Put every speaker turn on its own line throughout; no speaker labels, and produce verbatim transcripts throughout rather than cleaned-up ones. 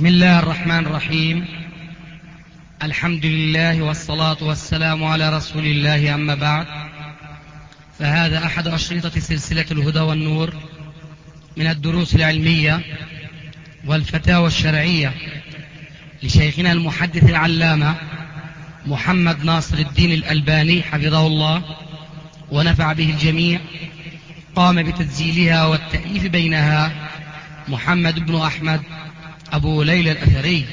بسم الله الرحمن الرحيم. الحمد لله والصلاة والسلام على رسول الله، أما بعد، فهذا أحد أشرطة سلسلة الهدى والنور من الدروس العلمية والفتاوى الشرعية لشيخنا المحدث العلامة محمد ناصر الدين الألباني حفظه الله ونفع به الجميع. قام بتسجيلها والتأليف بينها محمد بن أحمد أبو ليلى الأثري.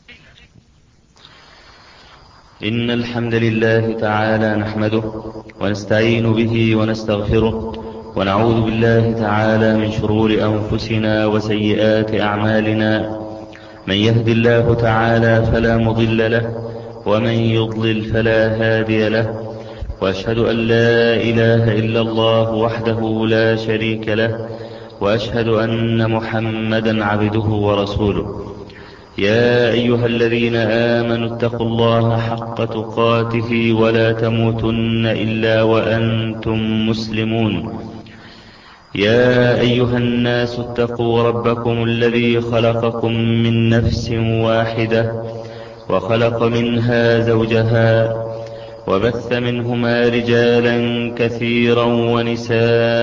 إن الحمد لله تعالى نحمده ونستعين به ونستغفره ونعوذ بالله تعالى من شرور أنفسنا وسيئات أعمالنا. من يهد الله تعالى فلا مضل له ومن يضلل فلا هادي له، وأشهد أن لا إله إلا الله وحده لا شريك له، وأشهد أن محمدا عبده ورسوله. يا أيها الذين آمنوا اتقوا الله حق تقاته ولا تموتن إلا وأنتم مسلمون. يا أيها الناس اتقوا ربكم الذي خلقكم من نفس واحدة وخلق منها زوجها وبث منهما رجالا كثيرا ونساء،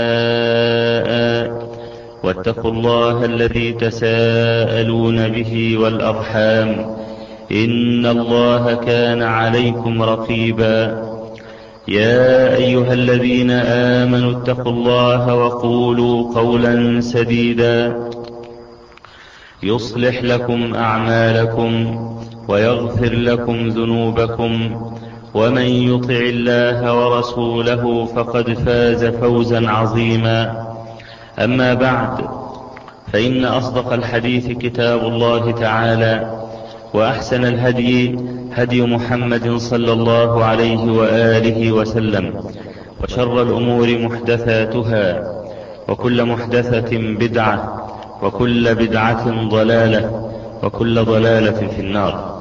واتقوا الله الذي تساءلون به والأرحام، إن الله كان عليكم رقيبا. يا أيها الذين آمنوا اتقوا الله وقولوا قولا سديدا يصلح لكم أعمالكم ويغفر لكم ذنوبكم، ومن يطع الله ورسوله فقد فاز فوزا عظيما. أما بعد، فإن أصدق الحديث كتاب الله تعالى، وأحسن الهدي هدي محمد صلى الله عليه وآله وسلم، وشر الأمور محدثاتها، وكل محدثة بدعة، وكل بدعة ضلالة، وكل ضلالة في النار.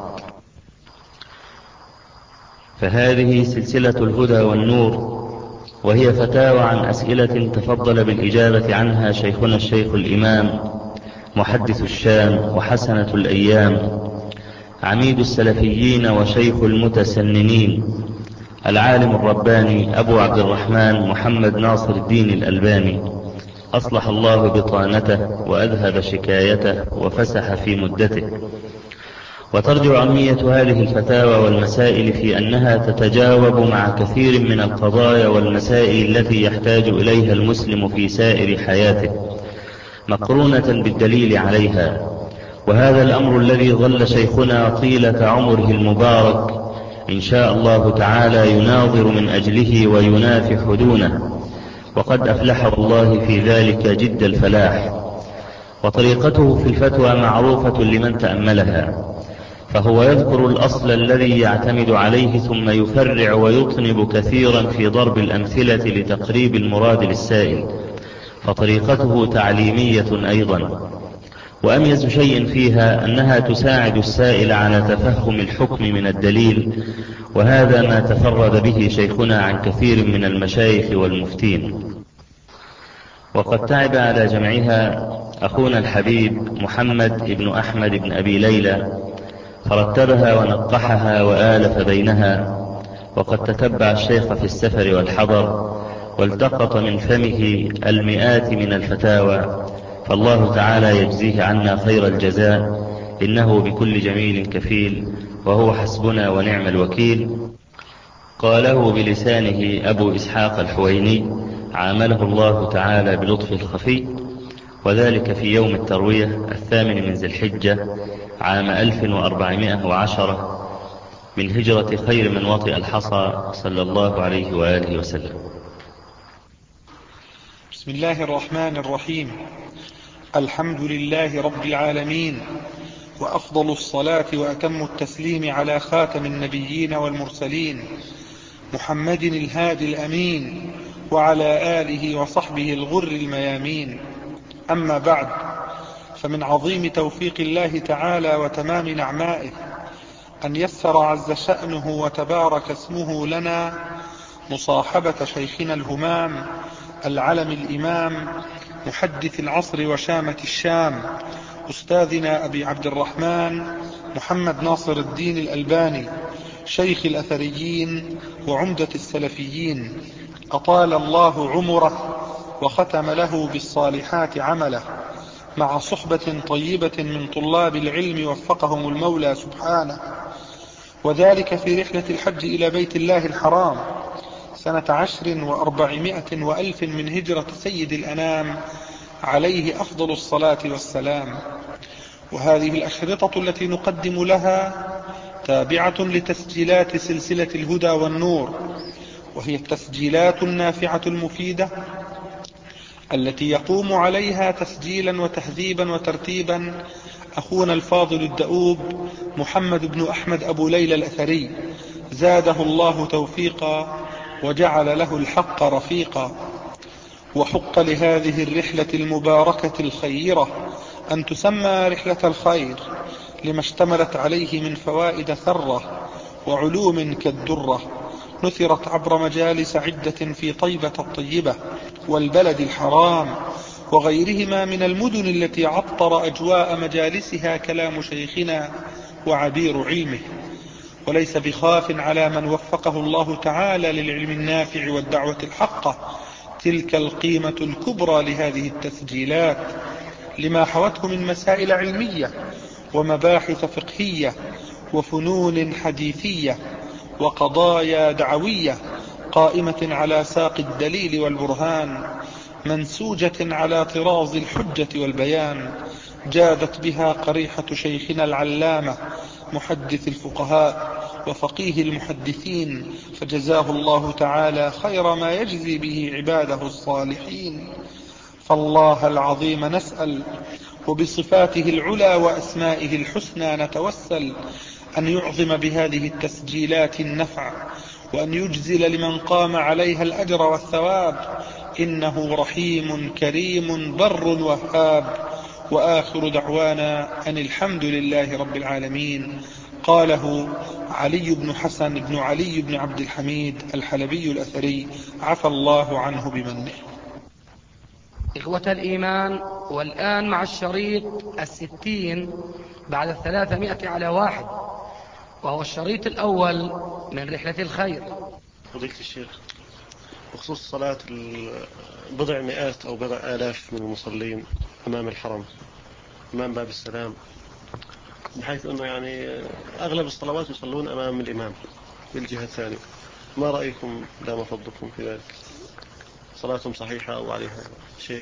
فهذه سلسلة الهدى والنور، وهي فتاوى عن أسئلة تفضل بالإجابة عنها شيخنا الشيخ الإمام محدث الشام وحسنة الأيام عميد السلفيين وشيخ المتسننين العالم الرباني أبو عبد الرحمن محمد ناصر الدين الألباني، أصلح الله بطانته وأذهب شكايته وفسح في مدته. وترجع أهمية هذه الفتاوى والمسائل في أنها تتجاوب مع كثير من القضايا والمسائل التي يحتاج إليها المسلم في سائر حياته، مقرونة بالدليل عليها. وهذا الأمر الذي ظل شيخنا طيلة عمره المبارك إن شاء الله تعالى يناظر من أجله وينافح دونه، وقد أفلح الله في ذلك جد الفلاح. وطريقته في الفتوى معروفة لمن تأملها، فهو يذكر الأصل الذي يعتمد عليه ثم يفرع ويطنب كثيرا في ضرب الأمثلة لتقريب المراد للسائل، فطريقته تعليمية أيضا. وأميز شيء فيها أنها تساعد السائل على تفهم الحكم من الدليل، وهذا ما تفرد به شيخنا عن كثير من المشايخ والمفتين. وقد تعب على جمعها أخونا الحبيب محمد بن أحمد بن أبي ليلى، فرتبها ونقحها وآلف بينها، وقد تتبع الشيخ في السفر والحضر والتقط من فمه المئات من الفتاوى، فالله تعالى يجزيه عنا خير الجزاء، إنه بكل جميل كفيل، وهو حسبنا ونعم الوكيل. قاله بلسانه أبو إسحاق الحويني، عامله الله تعالى بلطف الخفي، وذلك في يوم التروية الثامن من ذي الحجة عام ألف وأربعمائة وعشرة من هجرة خير من وطئ الحصى صلى الله عليه وآله وسلم.
بسم الله الرحمن الرحيم. الحمد لله رب العالمين، وأفضل الصلاة وأتم التسليم على خاتم النبيين والمرسلين محمد الهادي الأمين، وعلى آله وصحبه الغر الميامين. أما بعد، فمن عظيم توفيق الله تعالى وتمام نعمائه أن يسر عز شأنه وتبارك اسمه لنا مصاحبة شيخنا الهمام العلم الإمام محدث العصر وشامة الشام أستاذنا أبي عبد الرحمن محمد ناصر الدين الألباني شيخ الأثريين وعمدة السلفيين، أطال الله عمره وختم له بالصالحات عمله، مع صحبة طيبة من طلاب العلم وفقهم المولى سبحانه، وذلك في رحلة الحج إلى بيت الله الحرام سنة عشر وأربعمائة وألف من هجرة سيد الأنام عليه أفضل الصلاة والسلام. وهذه الأشرطة التي نقدم لها تابعة لتسجيلات سلسلة الهدى والنور، وهي التسجيلات النافعة المفيدة التي يقوم عليها تسجيلا وتهذيبا وترتيبا أخونا الفاضل الدؤوب محمد بن أحمد أبو ليلى الأثري، زاده الله توفيقا وجعل له الحق رفيقا. وحق لهذه الرحلة المباركة الخيرة أن تسمى رحلة الخير، لما اشتملت عليه من فوائد ثرة وعلوم كالدرة، نثرت عبر مجالس عدة في طيبة الطيبة والبلد الحرام وغيرهما من المدن التي عطر أجواء مجالسها كلام شيخنا وعبير علمه. وليس بخاف على من وفقه الله تعالى للعلم النافع والدعوة الحقة تلك القيمة الكبرى لهذه التسجيلات، لما حوته من مسائل علمية ومباحث فقهية وفنون حديثية وقضايا دعوية قائمة على ساق الدليل والبرهان، منسوجة على طراز الحجة والبيان، جادت بها قريحة شيخنا العلامة محدث الفقهاء وفقيه المحدثين، فجزاه الله تعالى خير ما يجزي به عباده الصالحين. فالله العظيم نسأل، وبصفاته العلى وأسمائه الحسنى نتوسل، أن يعظم بهذه التسجيلات النفع، وأن يجزل لمن قام عليها الأجر والثواب، إنه رحيم كريم بر وهاب. وآخر دعوانا أن الحمد لله رب العالمين. قاله علي بن حسن بن علي بن عبد الحميد الحلبي الأثري، عفى الله عنه بمنه.
إخوة الإيمان، والآن مع الشريط الستين بعد الثلاثمائة على واحد، وهو الشريط الأول من رحلة الخير.
فضيلة الشيخ، بخصوص صلاة بضع مئات أو بضع آلاف من المصلين أمام الحرم أمام باب السلام، بحيث أنه يعني أغلب الصلوات يصلون أمام الإمام في الجهة الثانية، ما رأيكم لا مفضكم في ذلك؟ صلاتهم صحيحة أو عليها شيء؟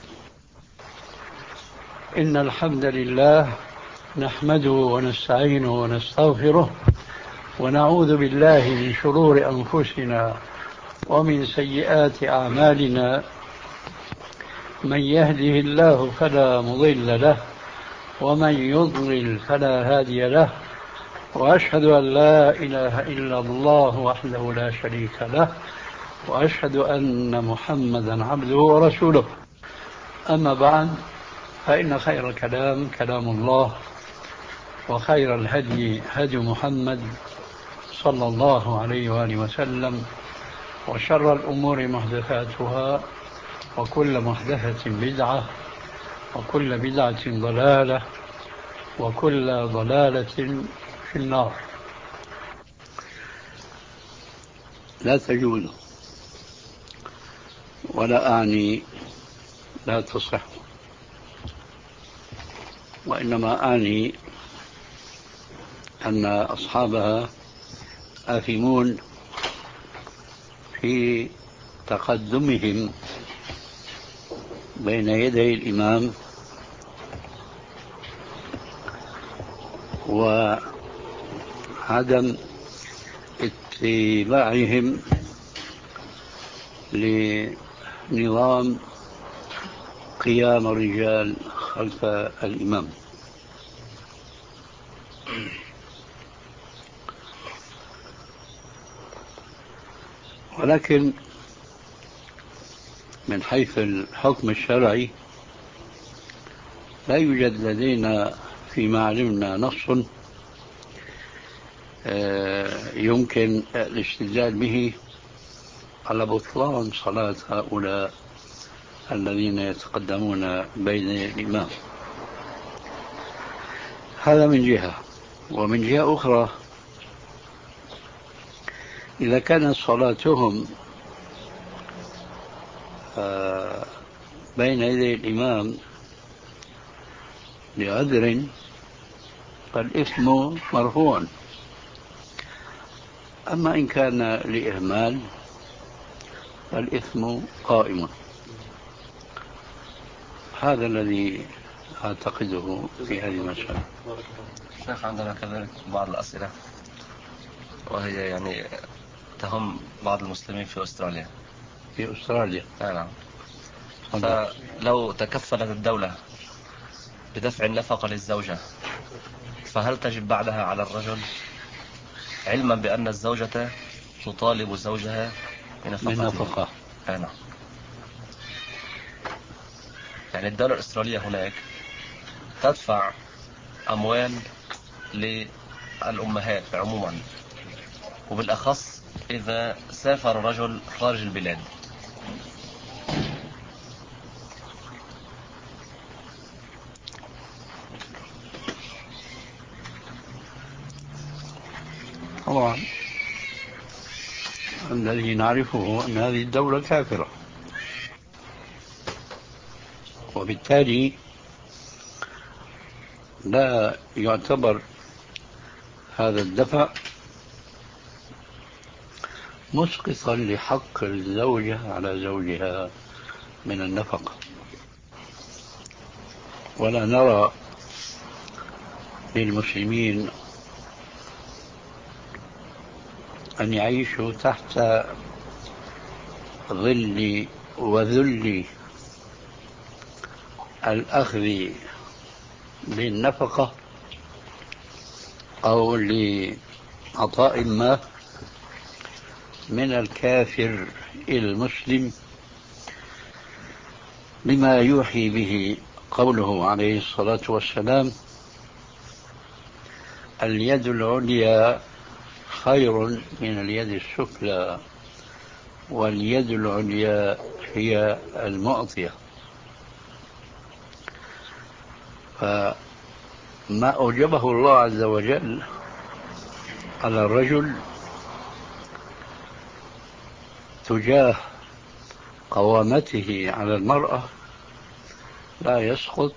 إن الحمد لله نحمده ونستعينه ونستغفره، ونعوذ بالله من شرور أنفسنا ومن سيئات أعمالنا. من يهده الله فلا مضل له، ومن يضلل فلا هادي له، وأشهد أن لا إله إلا الله وحده لا شريك له، وأشهد أن محمدا عبده ورسوله. أما بعد، فإن خير الكلام كلام الله، وخير الهدي هدي محمد صلى الله عليه وآله وسلم، وشر الأمور محدثاتها، وكل محدثة بدعة، وكل بدعة ضلالة، وكل ضلالة في النار. لا تجوز، ولا أعني لا تصح، وإنما أعني أن أصحابها آثمون في تقدمهم بين يدي الإمام وعدم اتباعهم لنظام قيام الرجال خلف الإمام. ولكن من حيث الحكم الشرعي لا يوجد لدينا فيما علمنا نص يمكن الاستدلال به على بطلان صلاة هؤلاء الذين يتقدمون بين الإمام. هذا من جهة. ومن جهة أخرى، إذا كانت صلاتهم بين يدي الإمام لعذر فالإثم مرفوع. أما إن كان لإهمال فالإثم قائم. هذا الذي أعتقده في هذه المسألة.
شيخ، عندنا كذلك بعض الأسئلة وهي يعني تهم بعض المسلمين في أستراليا.
في أستراليا؟
نعم. فلو تكفلت الدولة بدفع النفقة للزوجة فهل تجب بعدها على الرجل، علما بأن الزوجة تطالب زوجها
بنفقة؟
نعم. يعني الدولة الأسترالية هناك تدفع أموال للأمهات عموما، وبالأخص إذا سافر رجل خارج البلاد.
طبعا الذي نعرفه أن هذه الدولة كافرة، وبالتالي لا يعتبر هذا الدفع مسقطا لحق الزوجة على زوجها من النفقة. ولا نرى للمسلمين أن يعيشوا تحت ظل وذل الأخذ بالنفقة أو لعطاء ما من الكافر المسلم، بما يوحي به قوله عليه الصلاة والسلام: اليد العليا خير من اليد السفلى، واليد العليا هي المعطية. فما أوجبه الله عز وجل على الرجل تجاه قوامته على المرأة لا يسقط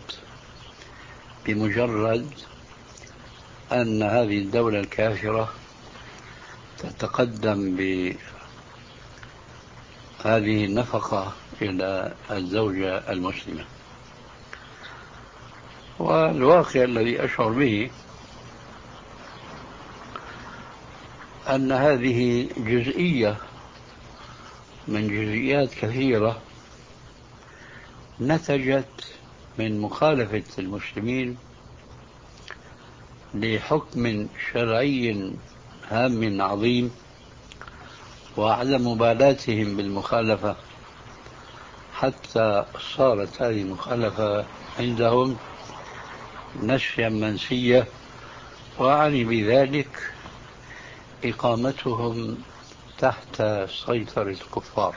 بمجرد أن هذه الدولة الكافرة تتقدم بهذه النفقة إلى الزوجة المسلمة. والواقع الذي أشعر به أن هذه جزئية من جزئيات كثيرة نتجت من مخالفة المسلمين لحكم شرعي هام عظيم، وعدم مبالاتهم بالمخالفة حتى صارت هذه المخالفة عندهم نسيا منسيا، وأعني بذلك إقامتهم تحت سيطرة الكفار،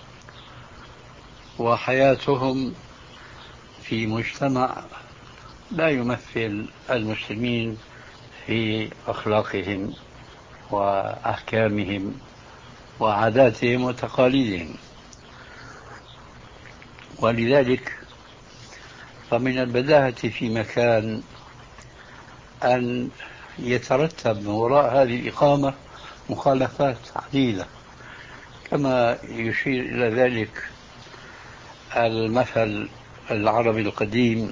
وحياتهم في مجتمع لا يمثل المسلمين في أخلاقهم وأحكامهم وعاداتهم وتقاليدهم. ولذلك فمن البداهة في مكان أن يترتب من وراء هذه الإقامة مخالفات عديدة، كما يشير إلى ذلك المثل العربي القديم،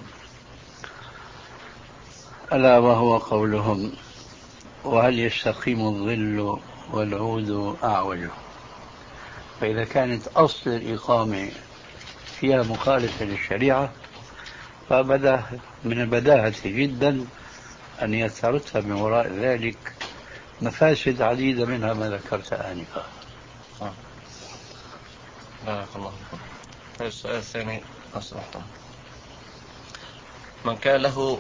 ألا وهو قولهم: وهل يستقيم الظل والعود أعوج. فإذا كانت أصل الإقامة فيها مخالفة للشريعة فبدأ من البداهة جدا أن يترتب من وراء ذلك مفاسد عديدة، منها ما ذكرت آنفا.
بارك الله فيكم. السؤال الثاني أصبحتم من كان له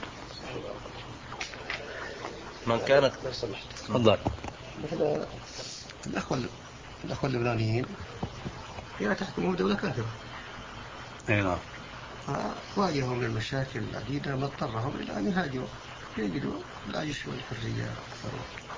من كانت
تفضل.
مثل الأخوة الأخوة اللبنانيين هي تحكمهم دولة كافرة.
أي نعم.
فواجههم من المشاكل العديدة ما اضطرهم إلى أن يهاجروا يجدوا العيش والحرية أكثر،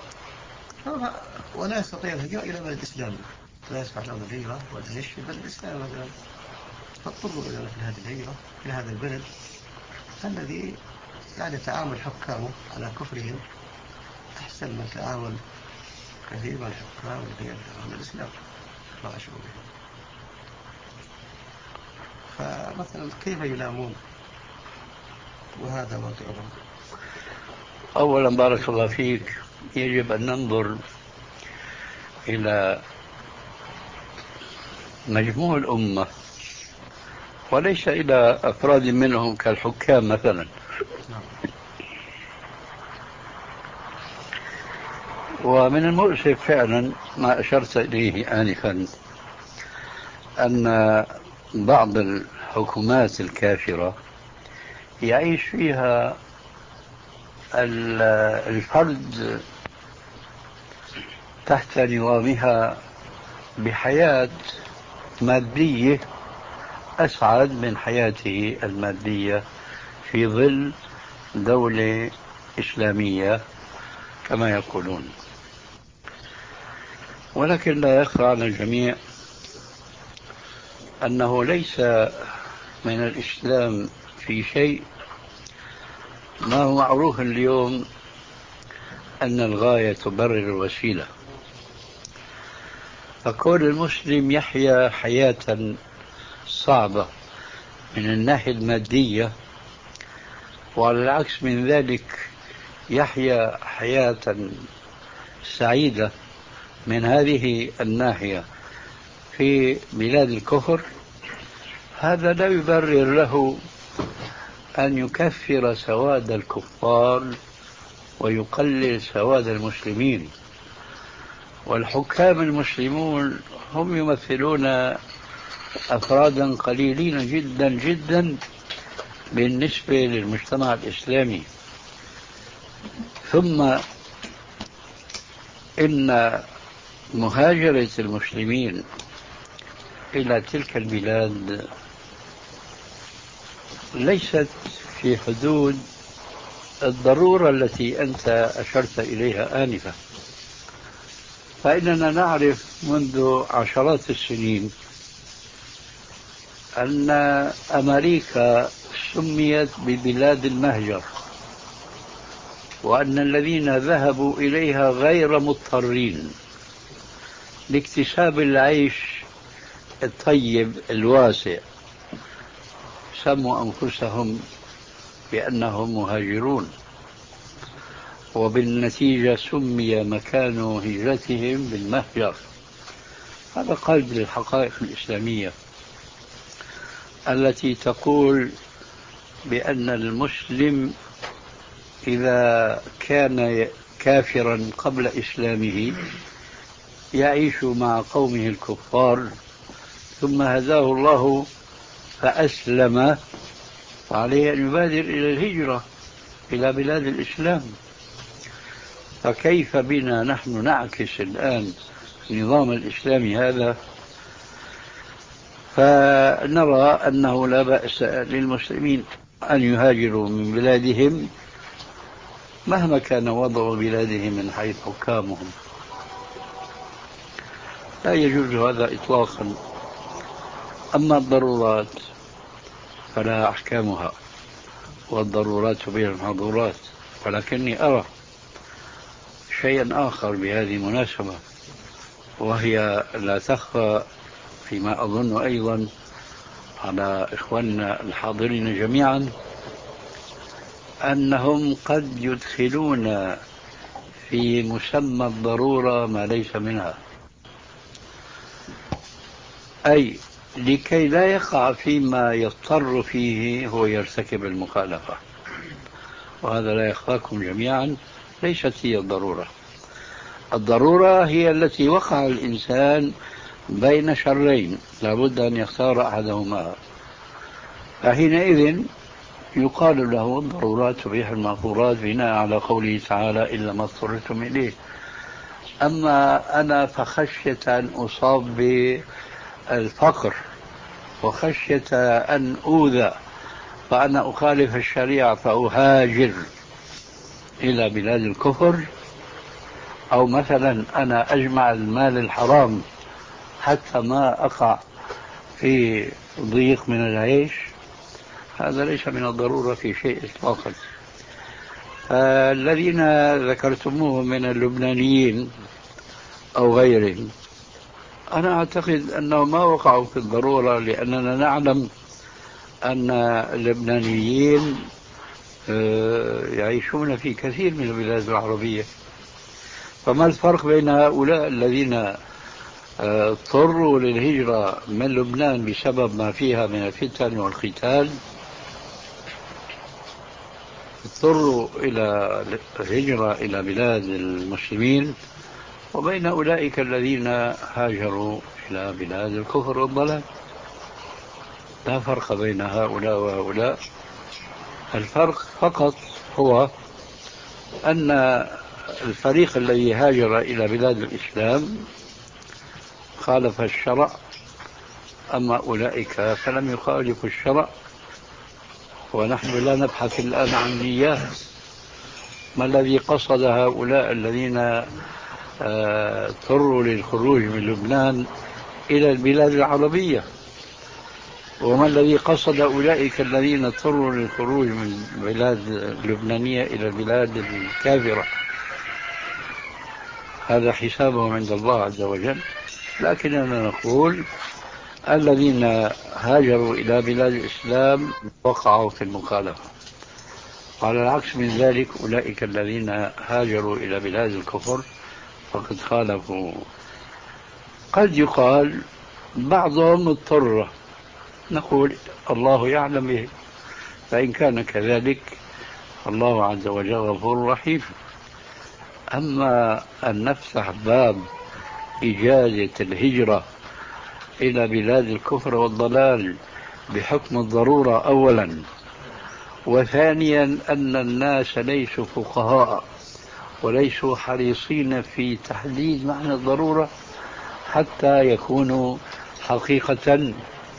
ولا يستطيع الهجرة إلى بلد إسلامي، لا يسمح لهم الهجرة والعيش في بلد إسلامي مثلا، فاضطروا إلى مثل هذه الهجرة إلى هذا البلد الذي يعني تعامل حكامه على كفرهم أحسن من تعامل كثير من الحكام الذين يدعون الإسلام ما أشعر به. فمثلا كيف يلامون وهذا واقعهم؟
أولا بارك الله فيك، يجب أن ننظر إلى مجموع الأمة وليس إلى أفراد منهم كالحكام مثلا. ومن المؤسف فعلا ما أشرت إليه آنفا أن بعض الحكومات الكافرة يعيش فيها الفرد تحت نظامها بحياة مادية أسعد من حياته المادية في ظل دولة إسلامية كما يقولون. ولكن لا يخفى على الجميع أنه ليس من الإسلام في شيء ما هو معروف اليوم أن الغاية تبرر الوسيلة. فكون المسلم يحيا حياة صعبة من الناحية المادية، وعلى العكس من ذلك يحيا حياة سعيدة من هذه الناحية في بلاد الكفر، هذا لا يبرر له أن يكفر سواد الكفار ويقلل سواد المسلمين. والحكام المسلمون هم يمثلون أفرادا قليلين جدا جدا بالنسبة للمجتمع الإسلامي. ثم إن مهاجرة المسلمين إلى تلك البلاد ليست في حدود الضرورة التي أنت أشرت إليها آنفا. فإننا نعرف منذ عشرات السنين أن أمريكا سميت ببلاد المهجر، وأن الذين ذهبوا إليها غير مضطرين لاكتساب العيش الطيب الواسع سموا أنفسهم بأنهم مهاجرون، وبالنتيجة سمي مكان هجرتهم بالمهجر. هذا قلب للحقائق الإسلامية التي تقول بأن المسلم إذا كان كافرا قبل إسلامه يعيش مع قومه الكفار، ثم هداه الله فأسلم، فعليه أن يبادر إلى الهجرة إلى بلاد الإسلام. فكيف بنا نحن نعكس الآن النظام الإسلامي هذا؟ فنرى أنه لا بأس للمسلمين أن يهاجروا من بلادهم مهما كان وضع بلادهم من حيث حكامهم، لا يجوز هذا إطلاقا. أما الضرورات فلا أحكامها، والضرورات تبيح المحظورات. ولكني أرى شيئا آخر بهذه المناسبة، وهي لا تخفى فيما أظن أيضا على إخواننا الحاضرين جميعا، أنهم قد يدخلون في مسمى الضرورة ما ليس منها، أي لكي لا يقع فيما يضطر فيه هو يرتكب المخالفة. وهذا لا يخفاكم جميعا ليست هي الضرورة. الضرورة هي التي وقع الإنسان بين شرين لابد أن يختار أحدهما، فحينئذ يقال له الضرورات تبيح المحظورات بناء على قوله تعالى إلا ما اضطررتم إليه. أما أنا فخشية أن أصاب بالفقر وخشية أن أوذى فأنا أخالف الشريعة فأهاجر، إلى بلاد الكفر، أو مثلا أنا أجمع المال الحرام حتى ما أقع في ضيق من العيش، هذا ليس من الضرورة في شيء إطلاقا. الذين ذكرتموه من اللبنانيين أو غيرهم، أنا أعتقد أنهم ما وقعوا في الضرورة، لأننا نعلم أن اللبنانيين يعيشون في كثير من البلاد العربية. فما الفرق بين هؤلاء الذين اضطروا للهجرة من لبنان بسبب ما فيها من الفتن والقتال، اضطروا إلى الهجرة إلى بلاد المسلمين، وبين أولئك الذين هاجروا إلى بلاد الكفر والضلال؟ لا فرق بين هؤلاء وهؤلاء. الفرق فقط هو أن الفريق الذي هاجر إلى بلاد الإسلام خالف الشرع، أما أولئك فلم يخالفوا الشرع. ونحن لا نبحث الآن عن نيات. ما الذي قصد هؤلاء الذين اضطروا للخروج من لبنان إلى البلاد العربية؟ وما الذي قصد أولئك الذين اضطروا للخروج من البلاد اللبنانية إلى البلاد الكافرة؟ هذا حسابهم عند الله عز وجل. لكننا نقول الذين هاجروا إلى بلاد الإسلام وقعوا في المخالفة. على العكس من ذلك، أولئك الذين هاجروا إلى بلاد الكفر فقد خالفوا. قد يقال بعضهم اضطر، نقول الله يعلم به، فإن كان كذلك الله عز وجل غفور رحيم. أما أن نفتح باب إجازة الهجرة إلى بلاد الكفر والضلال بحكم الضرورة أولا، وثانيا أن الناس ليسوا فقهاء وليسوا حريصين في تحديد معنى الضرورة حتى يكونوا حقيقة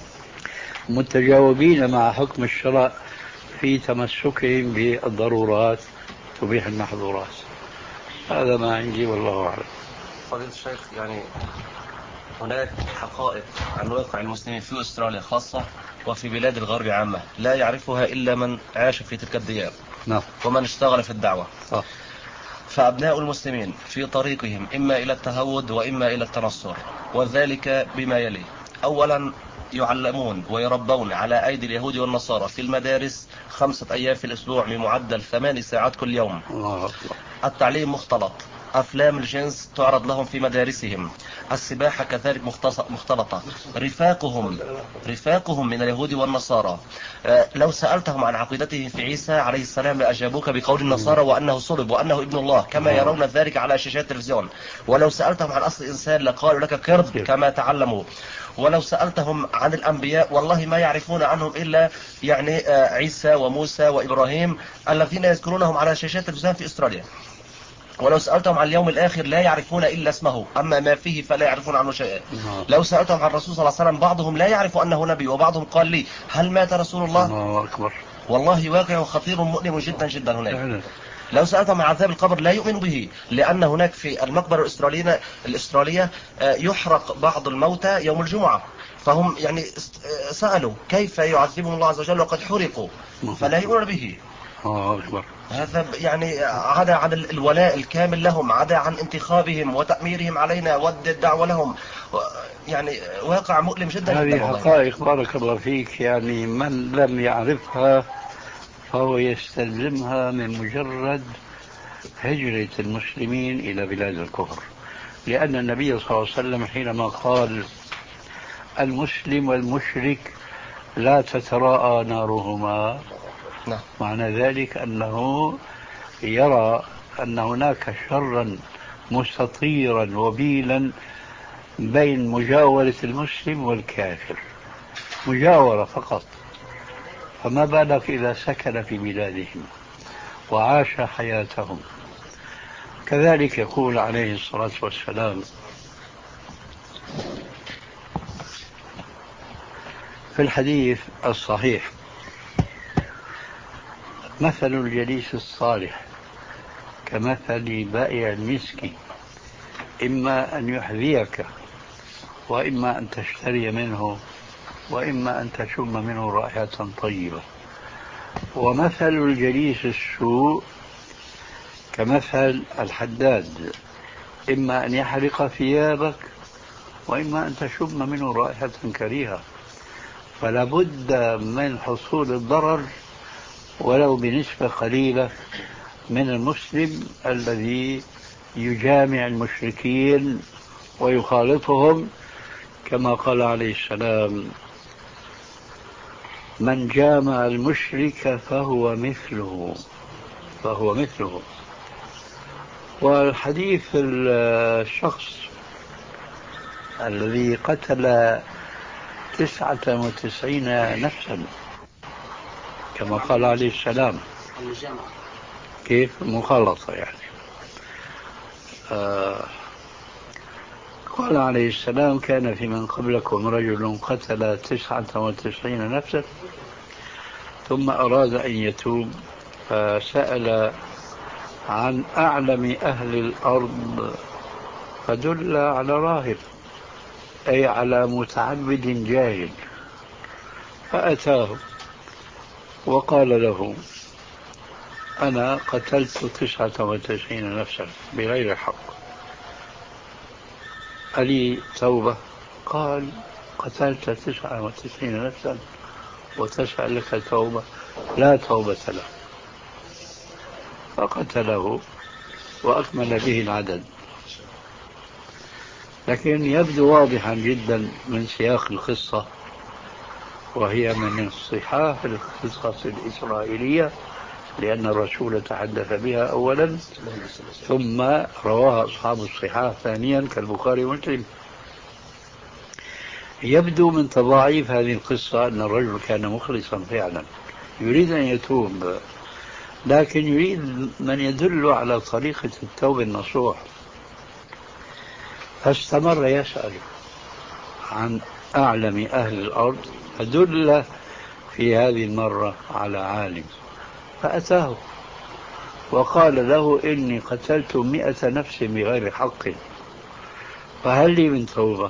متجاوبين مع حكم الشرع في تمسكهم بالضرورات تبيح المحظورات. هذا ما عندي والله أعلم.
فضيلة الشيخ، يعني هناك حقائق عن واقع المسلمين في أستراليا خاصة وفي بلاد الغرب عامة لا يعرفها إلا من عاش في تلك الديار
نعم.
ومن اشتغل في الدعوة.
آه.
فأبناء المسلمين في طريقهم إما إلى التهود وإما إلى التنصر، وذلك بما يلي: أولا، يعلمون ويربون على أيدي اليهود والنصارى في المدارس خمسة أيام في الأسبوع بمعدل ثمان ساعات كل يوم.
الله.
التعليم مختلط، أفلام الجنس تعرض لهم في مدارسهم، السباحة كذلك مختلطة، رفاقهم رفاقهم من اليهود والنصارى. لو سألتهم عن عقيدتهم في عيسى عليه السلام لأجابوك بقول النصارى وأنه صلب وأنه ابن الله كما يرون ذلك على شاشات التلفزيون. ولو سألتهم عن أصل الإنسان لقالوا لك كرد كما تعلموا. ولو سألتهم عن الأنبياء والله ما يعرفون عنهم إلا يعني عيسى وموسى وإبراهيم الذين يذكرونهم على شاشات التلفزيون في أستراليا. ولو سألتهم عن اليوم الآخر لا يعرفون إلا اسمه، أما ما فيه فلا يعرفون عنه شيئا. لو سألتهم عن الرسول صلى الله عليه وسلم بعضهم لا يعرف أنه نبي، وبعضهم قال لي هل مات رسول الله؟
الله أكبر.
والله واقع خطير مؤلم جدا جدا هناك. لو سألتهم عن عذاب القبر لا يؤمن به، لأن هناك في المقبرة الأسترالية الأسترالية يحرق بعض الموتى يوم الجمعة، فهم يعني سألوا كيف يعذبهم الله عز وجل وقد حرقوا، فلا يؤمن به.
الله أكبر.
هذا يعني عدا عن الولاء الكامل لهم، عدا عن انتخابهم وتأميرهم علينا والدعوة لهم، يعني واقع مؤلم جدا.
هذه حقائق بارك الله فيك، يعني من لم يعرفها فهو يستلزمها من مجرد هجرة المسلمين إلى بلاد الكفر. لأن النبي صلى الله عليه وسلم حينما قال المسلم والمشرك لا تتراءى نارهما،
نعم.
معنى ذلك أنه يرى أن هناك شرا مستطيرا وبيلا بين مجاورة المسلم والكافر، مجاورة فقط، فما بالك إذا سكن في بلادهم وعاش حياتهم. كذلك يقول عليه الصلاة والسلام في الحديث الصحيح: مثل الجليس الصالح كمثل بائع المسك، إما أن يحذيك وإما أن تشتري منه وإما أن تشم منه رائحة طيبة. ومثل الجليس السوء كمثل الحداد، إما أن يحرق ثيابك وإما أن تشم منه رائحة كريهة. فلا بد من حصول الضرر ولو بنسبة قليلة من المسلم الذي يجامع المشركين ويخالطهم، كما قال عليه السلام: من جامع المشرك فهو مثله فهو مثله. والحديث الشخص الذي قتل تسعة وتسعين نفسا كما قال عليه السلام، كيف المخالطة يعني، آه قال عليه السلام: كان في من قبلكم رجل قتل تسعة وتسعين نفسا ثم أراد أن يتوب فسأل عن أعلم أهل الأرض فدل على راهب، أي على متعبد جاهل، فأتاه وقال له: أنا قتلت تسعة وتسعين نفسا بغير حق، ألي توبة؟ قال: قتلت تسعة وتسعين نفسا وتسأل لك توبة؟ لا توبة له. فقتله وأكمل به العدد. لكن يبدو واضحا جدا من سياق القصة، وهي من الصحاح القصص الإسرائيلية، لأن الرسول تحدث بها أولا ثم رواها أصحاب الصحاح ثانيا كالبخاري ومسلم. يبدو من تضاعيف هذه القصة أن الرجل كان مخلصا فعلا، يريد أن يتوب، لكن يريد من يدل على طريقة التوبة النصوح، فاستمر يسأل عن أعلم أهل الأرض، فدل في هذه المرة على عالم، فأتاه وقال له: إني قتلت مئة نفس بغير حق، فهل لي من توبة؟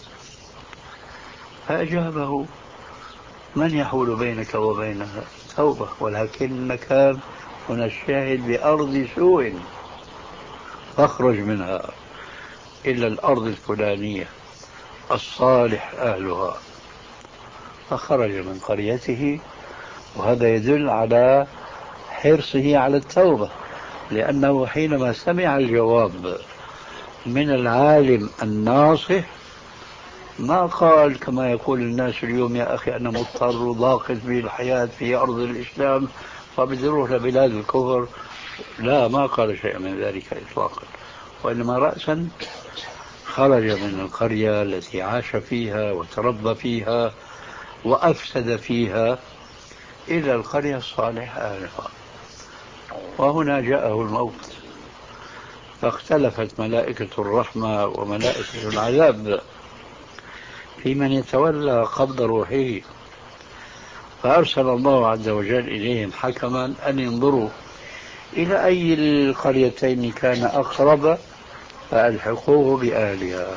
فأجابه: من يحول بينك وبينها توبة، ولكنك هنا الشاهد بأرض سوء، فاخرج منها إلى الأرض الفلانية الصالح أهلها. فخرج من قريته، وهذا يدل على حرصه على التوبة، لأنه حينما سمع الجواب من العالم الناصح ما قال كما يقول الناس اليوم: يا أخي أنا مضطر وضاقت بي الحياة في أرض الإسلام فبدي أروح لبلاد الكفر. لا، ما قال شيء من ذلك إطلاقا، وإنما رأسا خرج من القرية التي عاش فيها وتربى فيها وأفسد فيها إلى القرية الصالحة أهلها. وهنا جاءه الموت، فاختلفت ملائكة الرحمة وملائكة العذاب في من يتولى قبض روحه، فأرسل الله عز وجل إليهم حكما أن ينظروا إلى أي القريتين كان أقرب فألحقوه بأهلها،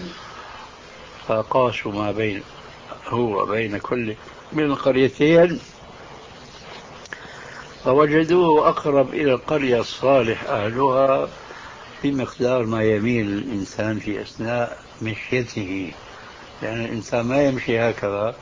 فقاسوا ما بين هو بين كل من القريتين فوجدوه أقرب إلى القرية الصالح أهلها بمقدار ما يميل الإنسان في أثناء مشيته، لأن الإنسان ما يمشي هكذا.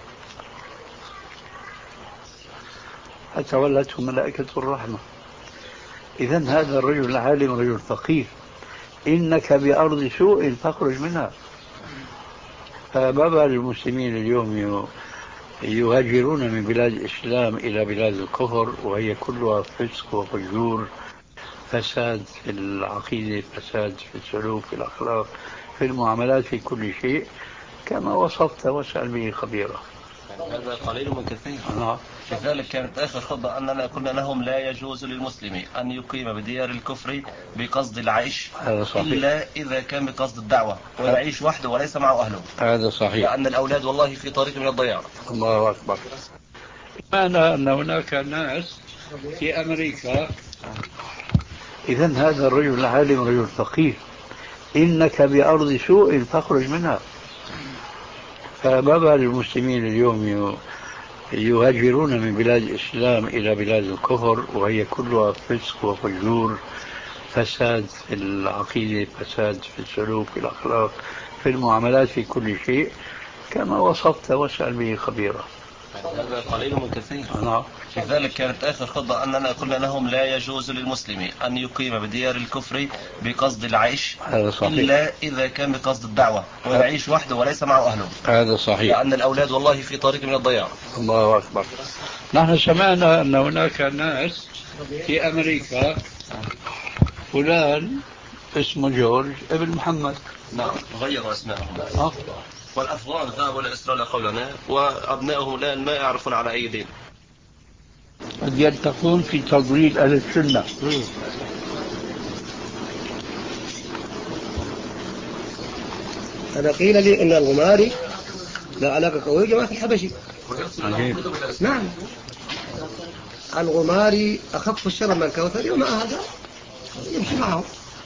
فتولته ملائكة الرحمة. إذن هذا الرجل العالم رجل فقيه: إنك بأرض سوء فاخرج منها. فما بال المسلمين اليوم يهاجرون من بلاد الإسلام إلى بلاد الكفر وهي كلها فسق وفجور، فساد في العقيدة، فساد في السلوك، في الأخلاق، في المعاملات، في كل شيء، كما وصفت واسأل به خبيرا.
هذا قليل من كثير.
نعم.
لذلك كانت آخر خطبة أننا قلنا لهم: لا يجوز للمسلم أن يقيم بديار الكفر بقصد العيش إلا إذا كان بقصد الدعوة، ويعيش وحده وليس معه أهله.
هذا صحيح،
لأن الأولاد والله في طريق من الضياع.
الله أكبر. معنى أن هناك ناس في أمريكا إذا هذا الرجل العالم رجل فقيه، إنك بأرض سوء فاخرج منها. فما بال المسلمين اليوم يهاجرون من بلاد الإسلام إلى بلاد الكفر وهي كلها فسق وفجور، فساد في العقيدة، فساد في السلوك، في الأخلاق، في المعاملات، في كل شيء، كما وصفت واسأل به خبيرا.
هذا قليل من كثير.
نعم.
لذلك كانت آخر خطبة أننا قلنا لهم لا يجوز للمسلم أن يقيم بديار الكفر بقصد العيش،
هذا صحيح،
إلا إذا كان بقصد الدعوة ويعيش وحده وليس معه أهله.
هذا صحيح،
لأن الأولاد والله في طريق من الضياع.
الله أكبر. نحن سمعنا أن هناك ناس في أمريكا، فلان اسمه جورج ابن محمد.
نعم، غيروا أسماءهم.
أه.
والأفغان ذهبوا إلى إسرائيل قولنا، وأبنائهم الآن ما يعرفون على أي دين.
قد يلتقون في تضليل أهل السنة.
أنا قيل لي أن الغماري لا علاقة قوية جماعة الحبشي.
عجيب.
نعم، الغماري أخف الشر من الكوثري، ومع هذا يمشي معه.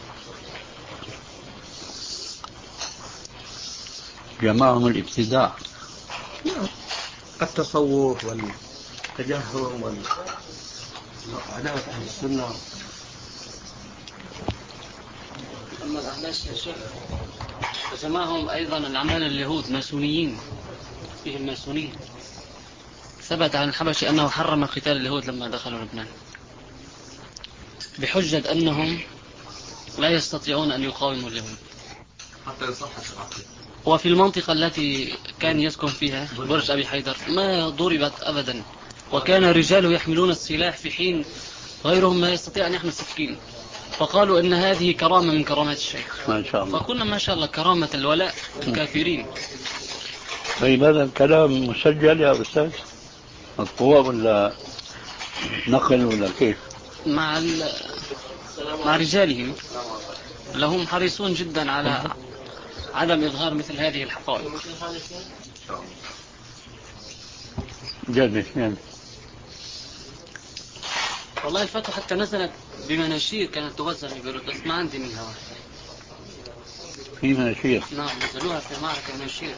جماعهم الابتداع.
نعم، التصوف والتجهم وعداوة أهل السنة.
أما الأحباش يا شيخ فسماهم أيضا العمال اليهود ماسونيين، فيهم ماسونية. ثبت عن الحبشي أنه حرم قتال اليهود لما دخلوا لبنان بحجة أنهم لا يستطيعون أن يقاوموا اليهود.
حتى يصح العقيدة.
وفي المنطقة التي كان يسكن فيها برج أبي حيدر ما ضربت أبدا، وكان رجاله يحملون السلاح في حين غيرهم ما يستطيع أن يحمل سكين، فقالوا إن هذه كرامة من كرامات الشيخ.
ما شاء الله.
فكنا ما شاء الله كرامة الولاء الكافرين.
طيب هذا الكلام مسجل يا أستاذ؟ مطبوع ولا نقل ولا كيف؟
مع مع رجالهم لهم حريصون جدا على عدم إظهار مثل هذه الحقائق.
جد يعني.
والله الفتوى حتى نزلت بمناشير كانت توزع في بيروت، بس ما عندي منها واحد.
في مناشير؟
نعم، نزلوها في معركة مناشير.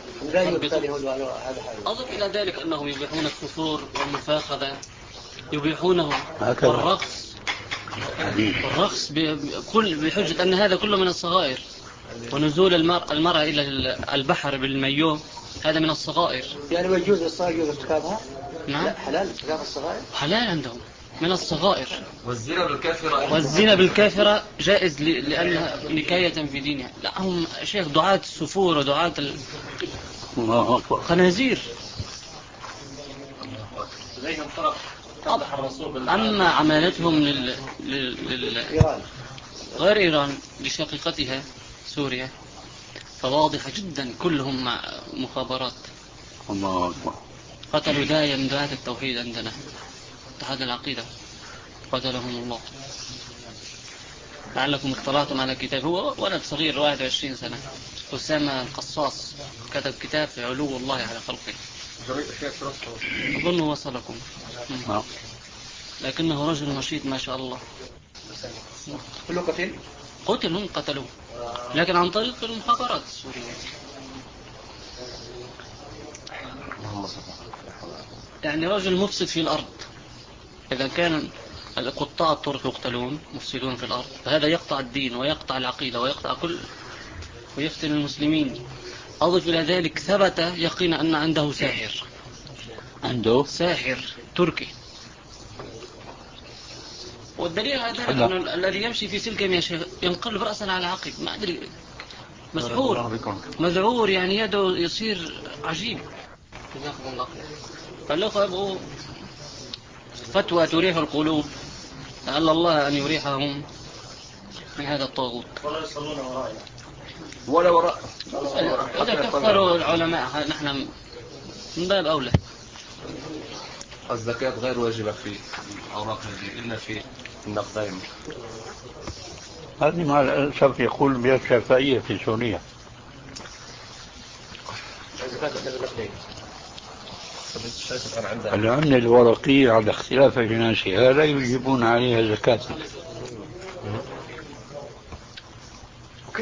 أضف إلى ذلك أنهم يبيحون السفور والمفاخذة، يبيحونه والرقص والرقص بكل بحجة أن هذا كله من الصغائر، ونزول المرأة المرأة إلى البحر بالمايو هذا من الصغائر.
يعني ما يجوز للصغائر يجوز ارتكابها؟
نعم،
حلال ارتكاب الصغائر؟
حلال عندهم، من الصغائر.
والزنا بالكافرة
والزنا بالكافرة جائز لأنها نكاية في دينها. لا، هم شيخ دعاة السفور ودعاة الخنازير. أما عمالتهم لل... لل... لل... غير إيران لشقيقتها سوريا فواضحة جدا، كلهم مع مخابرات.
الله أكبر.
قتلوا داعية من دعاة التوحيد عندنا، اتحاد العقيدة، قتلهم الله. لعلكم اطلعتم على كتاب، هو ولد صغير واحد وعشرين سنة، أسامة القصاص، كتب كتاب في علو الله على خلقه، أظن وصلكم. لكنه رجل نشيط ما شاء الله.
كله قتل؟
قتل، هم قتلوه لكن عن طريق المخابرات السورية. يعني رجل مفسد في الأرض. إذا كان قطاع الطرق يقتلون مفسدون في الأرض، فهذا يقطع الدين ويقطع العقيدة ويقطع كل ويفتن المسلمين. أضف إلى ذلك ثبت يقينا أن عنده ساحر،
عنده
ساحر تركي. والدليل على ذلك أن الذي يمشي في سلكم يا شيخ ينقلب رأسا على عقب، ما أدري، مسحور مذعور، يعني يده يصير عجيب. فالأخوة يبغوا فتوى تريح القلوب، لعل الله أن يريحهم من هذا الطاغوت.
ولا وراء.
إذا كفروا العلماء نحن من باب أولى.
الزكاة غير واجبة في أوراق هذه إلا في النقدين.
هذه مع الأسف يقول بها الشافعية في سوريا. العملة الورقية على اختلاف أجناسها لا يجبون عليها زكاة.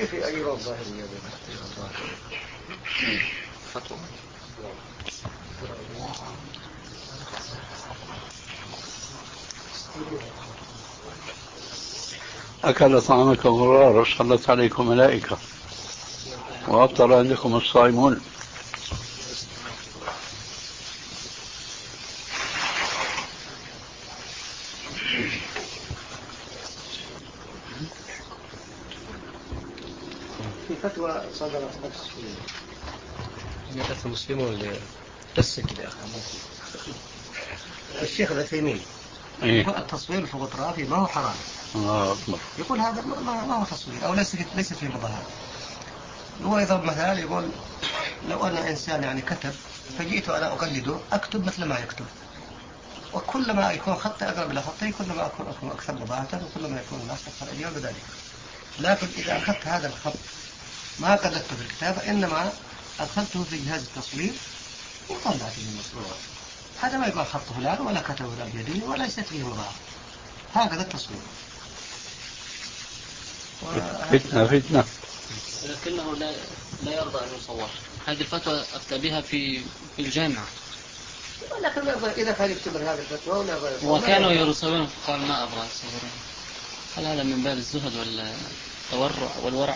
كيف أيوة الظاهرية
فتوى.
أكل طعامكم مرارا صلت عليكم ملائكة وأفطر عندكم الصائمون.
في فتوى صدرت نفس في المسلمون بس كده الشيخ العثيمين
إيه؟
التصوير الفوتوغرافي ما هو حرام.
آه.
يقول هذا ما هو تصوير أو ليس ليس فيه مظاهر. هو يضرب مثال يقول لو أنا إنسان يعني كتب فجئت أنا أقلده أكتب مثل ما يكتب، وكلما يكون خطي أقرب إلى خطي كلما أكون أكون أكثر مضاعفة وكلما يكون الناس أكثر إجابة بذلك. لكن إذا أخذت هذا الخط ما قلدته في الكتابة إنما أدخلته في جهاز التصوير وطلعت فيه المصورات، هذا ما يقال خط فلان ولا كتب فلان بيده ولا يصير فيه مضاعف. هكذا التصوير.
فتنة فتنة.
لكنه لا لا يرضى أن يصور. هذه الفتوى أفتى بها في في الجامعة.
لكن إذا كان يكتب هذه الفتوى ولا
وكانوا يرسلون قال ما أبغى أصور. هل هذا من باب الزهد والتورع والورع؟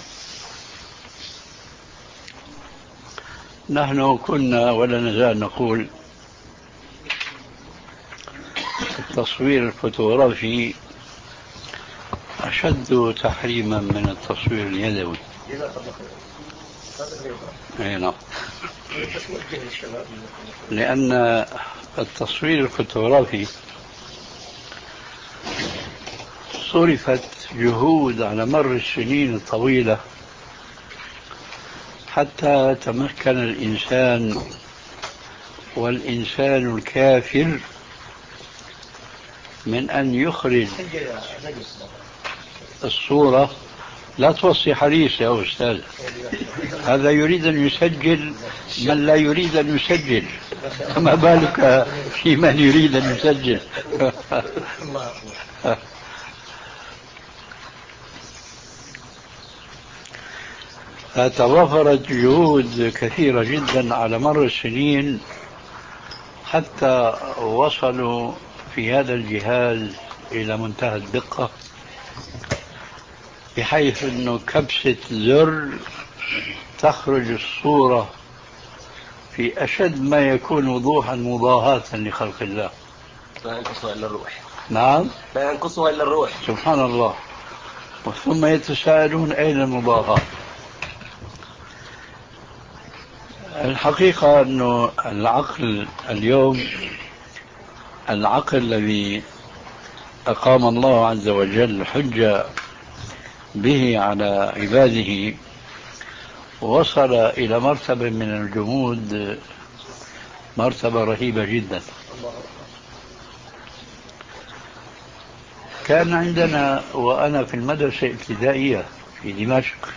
نحن كنا ولا نزال نقول التصوير الفوتوغرافي أشد تحريما من التصوير اليدوي. أي نعم. لأن التصوير الفوتوغرافي صرفت جهود على مر السنين الطويلة حتى تمكن الإنسان والإنسان الكافر من أن يخرج الصورة. لا توصي حديث يا أستاذ، هذا يريد أن يسجل من لا يريد أن يسجل، فما بالك في من يريد أن يسجل. فتوفرت جهود كثيرة جدا على مر السنين حتى وصلوا في هذا الجهاز إلى منتهى الدقة، بحيث أنه كبسة زر تخرج الصورة في أشد ما يكون وضوحا مضاهاة لخلق الله.
لا ينقصها إلا الروح.
نعم،
لا ينقصها إلا الروح.
سبحان الله. ثم يتساءلون أين المضاهاة. الحقيقة أنه العقل اليوم، العقل الذي أقام الله عز وجل حجة به على عباده، وصل إلى مرتبة من الجمود، مرتبة رهيبة جدا. كان عندنا وأنا في المدرسة الابتدائية في دمشق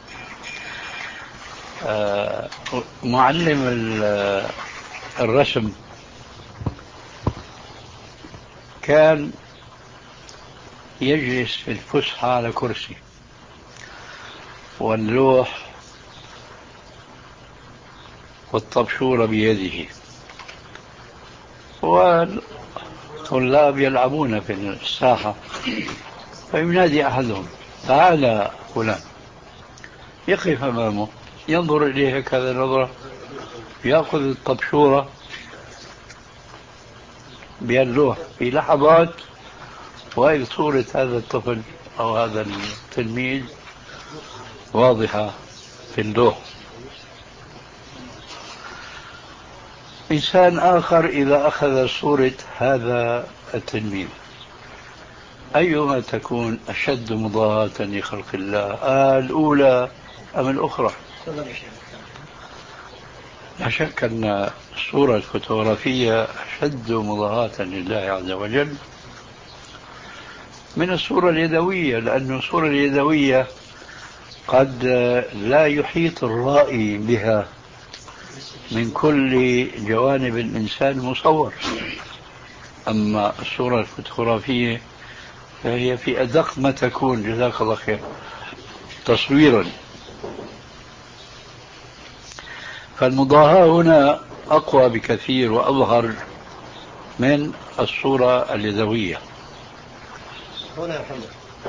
معلم الرسم كان يجلس في الفسحة على كرسي واللوح والطبشورة بيده، والطلاب يلعبون في الساحة، فينادي أحدهم تعال فلان، يقف أمامه ينظر إليه هكذا نظرة، يأخذ الطبشورة باللوح في لحظات، وهي صورة هذا الطفل أو هذا التلميذ واضحة في اللوح. إنسان آخر إذا أخذ صورة هذا التلميذ أيما تكون أشد مضاهاة لخلق الله، آه الأولى أم الأخرى؟ لا شك أن الصورة الفوتوغرافية أشد مضاهاة لله عز وجل من الصورة اليدوية، لأن الصورة اليدوية قد لا يحيط الرائي بها من كل جوانب الإنسان مصور. أما الصورة الفوتوغرافية فهي في أدق ما تكون، جزاك الله خير، تصويرا فالمضاهاة هنا أقوى بكثير وأظهر من الصورة اليدوية.
هنا محمد.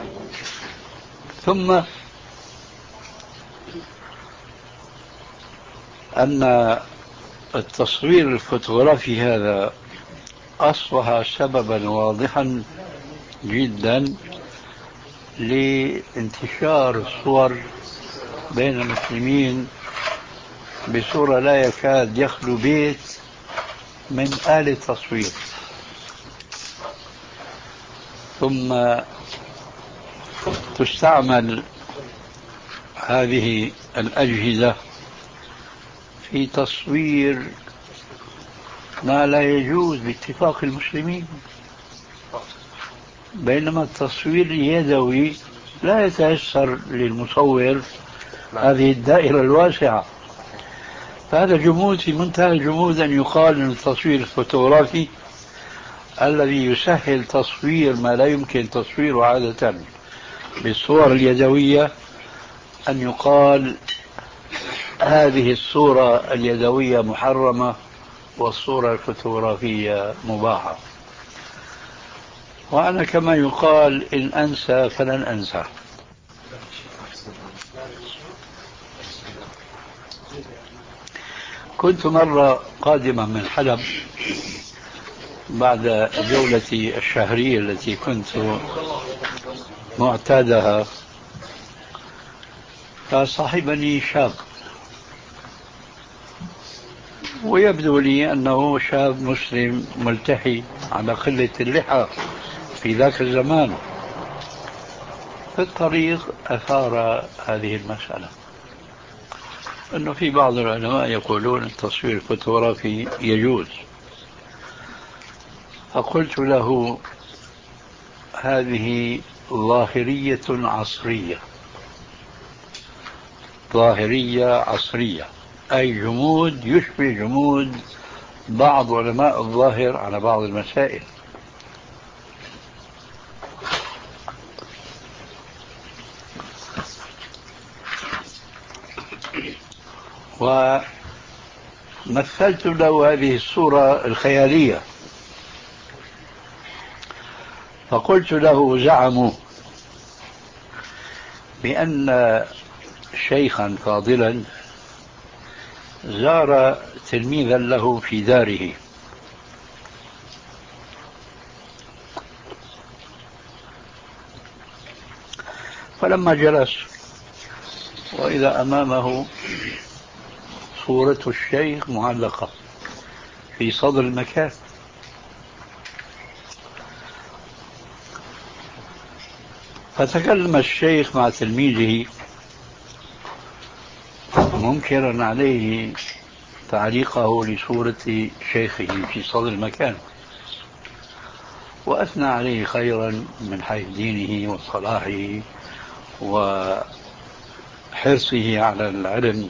ثم أن التصوير الفوتوغرافي هذا أصبح سببا واضحا جدا لانتشار الصور بين المسلمين بصورة لا يكاد يخلو بيت من آلة تصوير. ثم تستعمل هذه الأجهزة في تصوير ما لا يجوز باتفاق المسلمين، بينما التصوير اليدوي لا يتيسر للمصور هذه الدائرة الواسعة. فهذا جمود في منتهى الجمود أن يقال أن التصوير الفوتوغرافي الذي يسهل تصوير ما لا يمكن تصويره عادة بالصور اليدوية، أن يقال هذه الصورة اليدوية محرمة والصورة الفوتوغرافية مباحة. وأنا كما يقال إن أنسى فلن أنسى. كنت مرة قادما من حلب بعد جولتي الشهرية التي كنت معتادها، فصاحبني شاب ويبدو لي أنه شاب مسلم ملتحي على قلة اللحى في ذاك الزمان. في الطريق أثار هذه المسألة، أنه في بعض العلماء يقولون التصوير الفوتوغرافي يجوز. فقلت له هذه ظاهرية عصرية، ظاهرية عصرية، أي جمود يشبه جمود بعض علماء الظاهر على بعض المسائل. ومثلت له هذه الصورة الخيالية، فقلت له زعموا بأن شيخا فاضلا زار تلميذا له في داره، فلما جلس وإذا أمامه صورة الشيخ معلقة في صدر المكان، فتكلم الشيخ مع تلميذه منكرا عليه تعليقه لصورة شيخه في صدر المكان، وأثنى عليه خيرا من حيث دينه وصلاحه وحرصه على العلم.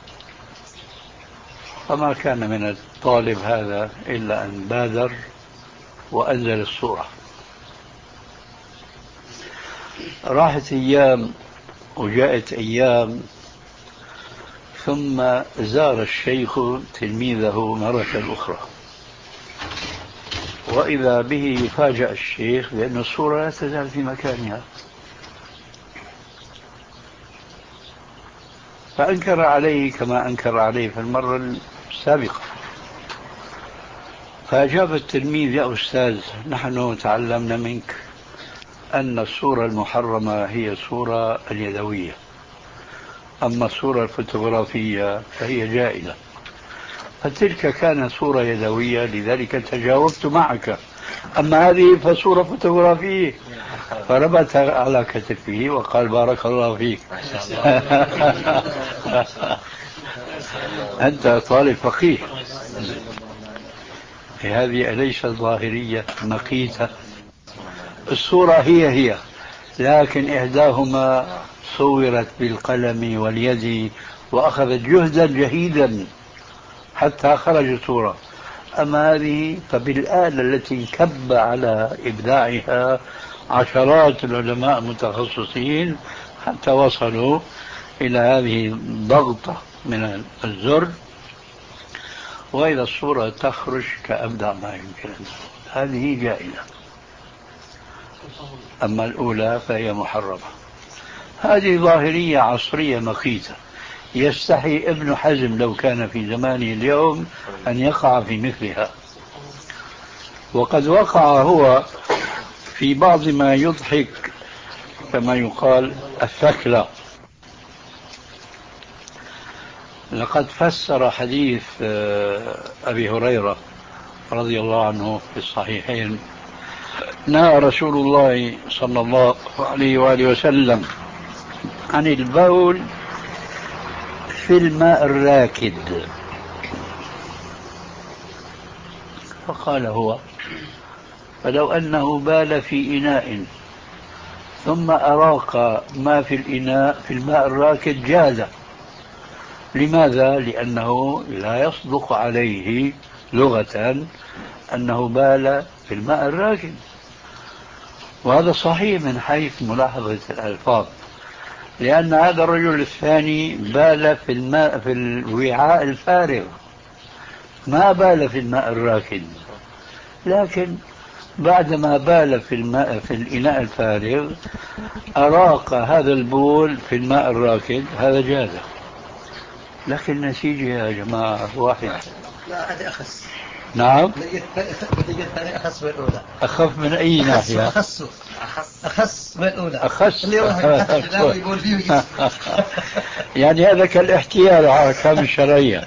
فما كان من الطالب هذا إلا أن بادر وأنزل الصورة. راحت أيام وجاءت أيام، ثم زار الشيخ تلميذه مرة أخرى، وإذا به يفاجأ الشيخ بأن الصورة لا تزال في مكانها، فأنكر عليه كما أنكر عليه في المرة السابقة. فأجاب التلميذ يا أستاذ، نحن تعلمنا منك أن الصورة المحرمة هي الصورة اليدوية، أما الصورة الفوتوغرافية فهي جائزة، فتلك كانت صورة يدوية لذلك تجاوبت معك، أما هذه فصورة فوتوغرافية. فربت على كتفه وقال بارك الله فيك. أنت طالب فقيه، هذه أليست ظاهرية مقيتة؟ الصورة هي هي، لكن إحداهما صورت بالقلم واليد وأخذت جهدا جهيدا حتى خرج صورة، أما هذه فبالآلة التي انكب على إبداعها عشرات العلماء المتخصصين حتى وصلوا إلى هذه الضغطة من الزر وإذا الصورة تخرج كأبدع ما يمكن، هذه جائزة. أما الأولى فهي محرمة. هذه ظاهرية عصرية مقيتة، يستحي ابن حزم لو كان في زمانه اليوم أن يقع في مثلها، وقد وقع هو في بعض ما يضحك كما يقال الثكلى. لقد فسر حديث أبي هريرة رضي الله عنه في الصحيحين: نهى رسول الله صلى الله عليه وآله وسلم عن البول في الماء الراكد. فقال هو: فلو أنه بال في إناء ثم أراق ما في الإناء في الماء الراكد جاز. لماذا؟ لأنه لا يصدق عليه لغة أنه بال في الماء الراكد، وهذا صحيح من حيث ملاحظة الألفاظ، لأن هذا الرجل الثاني بال في الماء في الوعاء الفارغ، ما بال في الماء الراكد، لكن بعدما بال في الماء في الإناء الفارغ أراق هذا البول في الماء الراكد، هذا جاز. لكن النتيجة يا جماعة واحد.
لا هذه أخس.
نعم.
النتيجة الثانية أخس من الأولى.
أخف من أي ناحية؟
أخس أخس أخس من الأولى.
أخس.
اللي هو يقول فيه.
يعني هذا كالاحتيال على الأحكام الشرعية.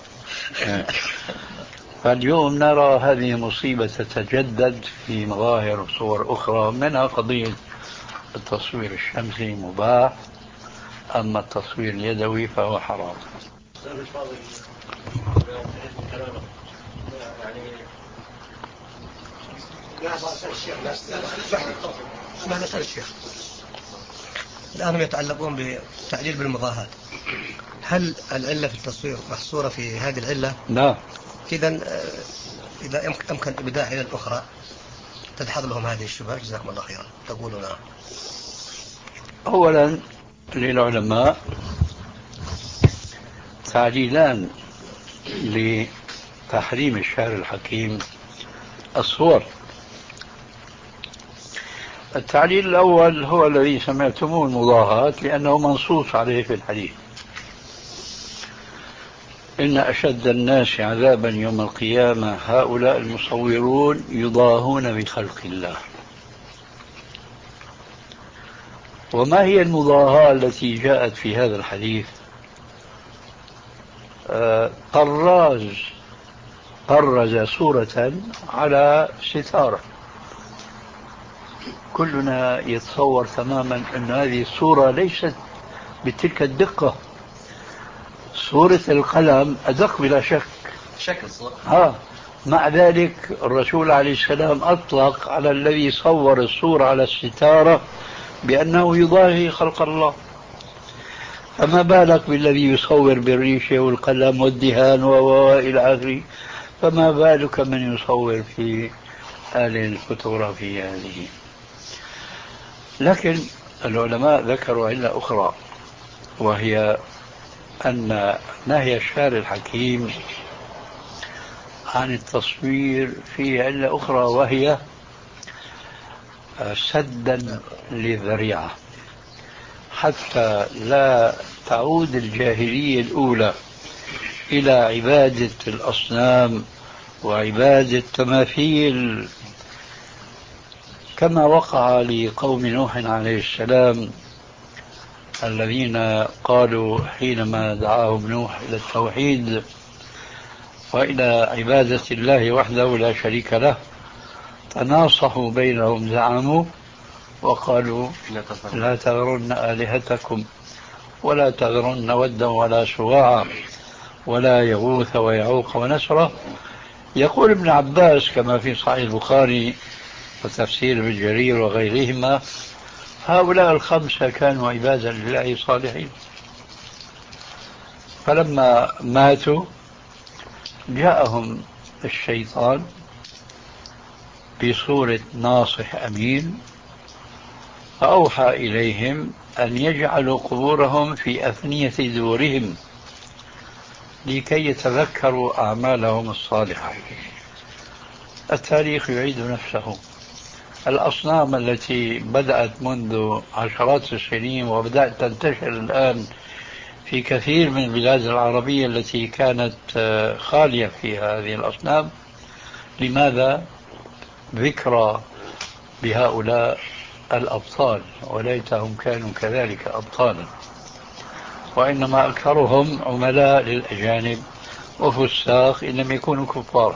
فاليوم نرى هذه مصيبة تتجدد في مظاهر وصور أخرى، منها قضية التصوير الشمسي مباح، أما التصوير اليدوي فهو حرام.
اسمع نسأل الشيخ. الآن يتعلقون بتعليل بالمضاهات، هل العلة في التصوير محصورة في هذه العلة؟
لا.
إذا إذا أمكن إبداع إلى الأخرى تدحض لهم هذه الشبهة. جزاكم الله خيرا. تقولون
أولا للعلماء تعليلان لتحريم الشعر الحكيم الصور. التعليل الأول هو الذي سمعتموه المضاهاة، لأنه منصوص عليه في الحديث: إن أشد الناس عذابا يوم القيامة هؤلاء المصورون يضاهون بخلق الله. وما هي المضاهاة التي جاءت في هذا الحديث؟ آه طراز طرز صورة على ستارة، كلنا يتصور تماما أن هذه الصورة ليست بتلك الدقة. صورة القلم أدق بلا شك
شكل صورة.
ها. مع ذلك الرسول عليه السلام أطلق على الذي صور الصورة على الستارة بأنه يضاهي خلق الله، فما بالك بالذي يصور بالريشة والقلم والدهان وإلى آخره، فما بالك من يصور في آلة الفوتوغرافية هذه. لكن العلماء ذكروا علة أخرى، وهي أن نهي الشعر الحكيم عن التصوير فيه علة أخرى، وهي سدا للذريعة، حتى لا تعود الجاهلية الأولى إلى عبادة الأصنام وعبادة التماثيل، كما وقع لقوم نوح عليه السلام الذين قالوا حينما دعاهم نوح إلى التوحيد وإلى عبادة الله وحده لا شريك له، تناصحوا بينهم زعموا وقالوا لا تذرن آلهتكم ولا تذرن ودا ولا سواعا ولا يغوث ويعوق ونسرا. يقول ابن عباس كما في صحيح البخاري وتفسير ابن جرير وغيرهما: هؤلاء الخمسة كانوا عبادا لله صالحين، فلما ماتوا جاءهم الشيطان بصورة ناصح أمين فأوحى إليهم أن يجعلوا قبورهم في أثنية دورهم، لكي يتذكروا أعمالهم الصالحة. التاريخ يعيد نفسه. الأصنام التي بدأت منذ عشرات السنين وبدأت تنتشر الآن في كثير من البلاد العربية التي كانت خالية فيها هذه الأصنام، لماذا؟ ذكرى بهؤلاء الأبطال، وليتهم كانوا كذلك أبطالا، وإنما أكثرهم عملاء للأجانب وفساق إن لم يكونوا كفارا.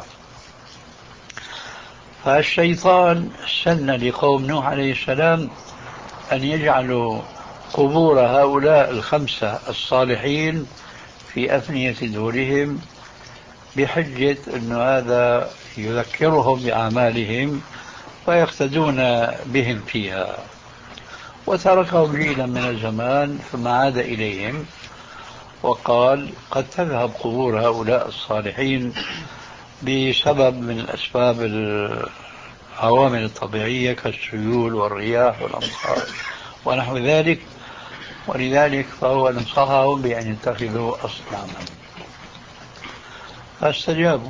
فالشيطان سن لقوم نوح عليه السلام أن يجعلوا قبور هؤلاء الخمسة الصالحين في أفنية دورهم بحجة أن هذا يذكرهم بأعمالهم ويقتدون بهم فيها. وتركهم جيلا من الزمان ثم عاد إليهم وقال قد تذهب قبور هؤلاء الصالحين بسبب من الأسباب العوامل الطبيعية كالسيول والرياح والأمطار ونحو ذلك، ولذلك فهو نصحهم بأن يتخذوا أصناما، فاستجابوا.